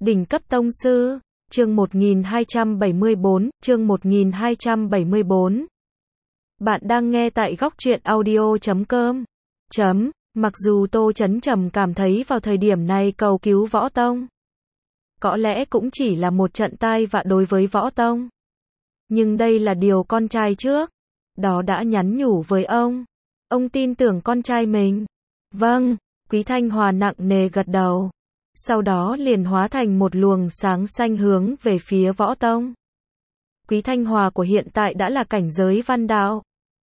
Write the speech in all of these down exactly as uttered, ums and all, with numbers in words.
Đỉnh cấp tông sư, chương một nghìn hai trăm bảy mươi bốn, chương một nghìn hai trăm bảy mươi bốn. Bạn đang nghe tại góc truyện audio chấm com. Chấm, mặc dù Tô Chấn Trầm cảm thấy vào thời điểm này cầu cứu Võ Tông có lẽ cũng chỉ là một trận tai vạ đối với Võ Tông. Nhưng đây là điều con trai trước đó đã nhắn nhủ với ông. Ông tin tưởng con trai mình. Vâng, Quý Thanh Hòa nặng nề gật đầu. Sau đó liền hóa thành một luồng sáng xanh hướng về phía Võ Tông. Quý Thanh Hòa của hiện tại đã là cảnh giới văn đạo.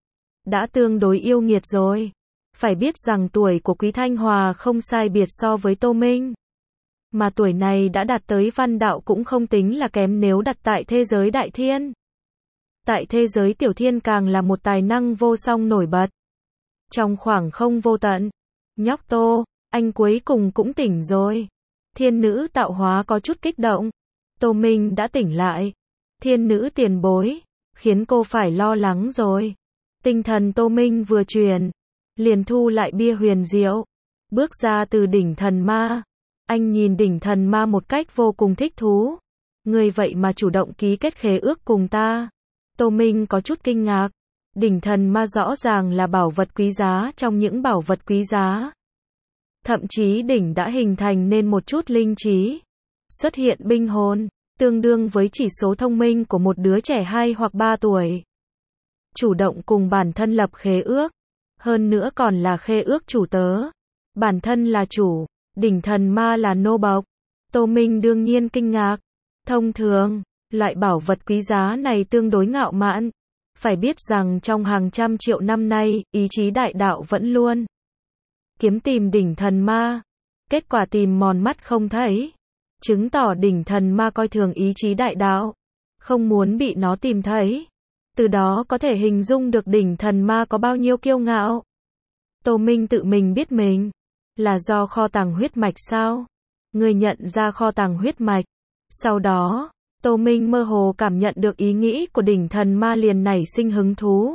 Đã tương đối yêu nghiệt rồi. Phải biết rằng tuổi của Quý Thanh Hòa không sai biệt so với Tô Minh. Mà tuổi này đã đạt tới văn đạo cũng không tính là kém nếu đặt tại thế giới đại thiên. Tại thế giới tiểu thiên càng là một tài năng vô song nổi bật. Trong khoảng không vô tận, nhóc Tô, anh cuối cùng cũng tỉnh rồi. Thiên nữ tạo hóa có chút kích động. Tô Minh đã tỉnh lại. Thiên nữ tiền bối, khiến cô phải lo lắng rồi. Tinh thần Tô Minh vừa truyền, liền thu lại bia huyền diệu, bước ra từ đỉnh thần ma. Anh nhìn đỉnh thần ma một cách vô cùng thích thú. Người vậy mà chủ động ký kết khế ước cùng ta. Tô Minh có chút kinh ngạc. Đỉnh thần ma rõ ràng là bảo vật quý giá trong những bảo vật quý giá. Thậm chí đỉnh đã hình thành nên một chút linh trí. Xuất hiện binh hồn, tương đương với chỉ số thông minh của một đứa trẻ hai hoặc ba tuổi. Chủ động cùng bản thân lập khế ước. Hơn nữa còn là khế ước chủ tớ. Bản thân là chủ, đỉnh thần ma là nô bộc. Tô Minh đương nhiên kinh ngạc. Thông thường, loại bảo vật quý giá này tương đối ngạo mạn. Phải biết rằng trong hàng trăm triệu năm nay, ý chí đại đạo vẫn luôn kiếm tìm đỉnh thần ma. Kết quả tìm mòn mắt không thấy. Chứng tỏ đỉnh thần ma coi thường ý chí đại đạo. Không muốn bị nó tìm thấy. Từ đó có thể hình dung được đỉnh thần ma có bao nhiêu kiêu ngạo. Tô Minh tự mình biết mình là do kho tàng huyết mạch sao? Người nhận ra kho tàng huyết mạch. Sau đó, Tô Minh mơ hồ cảm nhận được ý nghĩ của đỉnh thần ma liền nảy sinh hứng thú.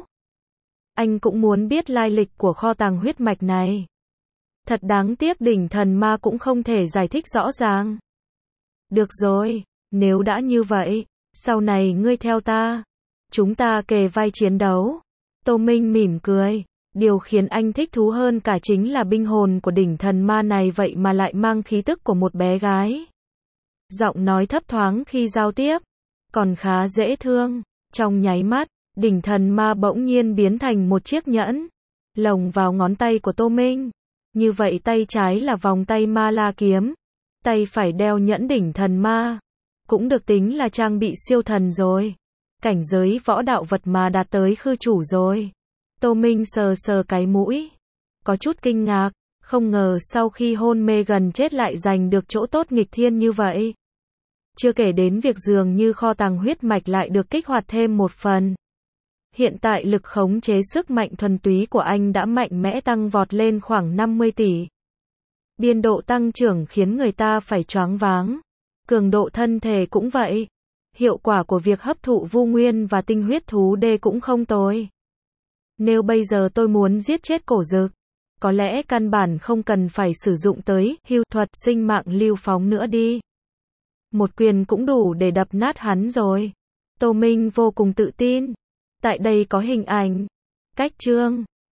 Anh cũng muốn biết lai lịch của kho tàng huyết mạch này. Thật đáng tiếc đỉnh thần ma cũng không thể giải thích rõ ràng. Được rồi, nếu đã như vậy, sau này ngươi theo ta. Chúng ta kề vai chiến đấu. Tô Minh mỉm cười. Điều khiến anh thích thú hơn cả chính là binh hồn của đỉnh thần ma này vậy mà lại mang khí tức của một bé gái. Giọng nói thấp thoáng khi giao tiếp, còn khá dễ thương. Trong nháy mắt, đỉnh thần ma bỗng nhiên biến thành một chiếc nhẫn, lồng vào ngón tay của Tô Minh. Như vậy tay trái là vòng tay ma la kiếm, tay phải đeo nhẫn đỉnh thần ma. Cũng được tính là trang bị siêu thần rồi. Cảnh giới võ đạo vật mà đạt tới khư chủ rồi. Tô Minh sờ sờ cái mũi, có chút kinh ngạc, không ngờ sau khi hôn mê gần chết lại giành được chỗ tốt nghịch thiên như vậy. Chưa kể đến việc dường như kho tàng huyết mạch lại được kích hoạt thêm một phần. Hiện tại lực khống chế sức mạnh thuần túy của anh đã mạnh mẽ tăng vọt lên khoảng năm mươi tỷ. Biên độ tăng trưởng khiến người ta phải choáng váng. Cường độ thân thể cũng vậy. Hiệu quả của việc hấp thụ vu nguyên và tinh huyết thú đê cũng không tồi. Nếu bây giờ tôi muốn giết chết cổ dực, có lẽ căn bản không cần phải sử dụng tới hưu thuật sinh mạng lưu phóng nữa đi. Một quyền cũng đủ để đập nát hắn rồi. Tô Minh vô cùng tự tin. Tại đây có hình ảnh, cách chương,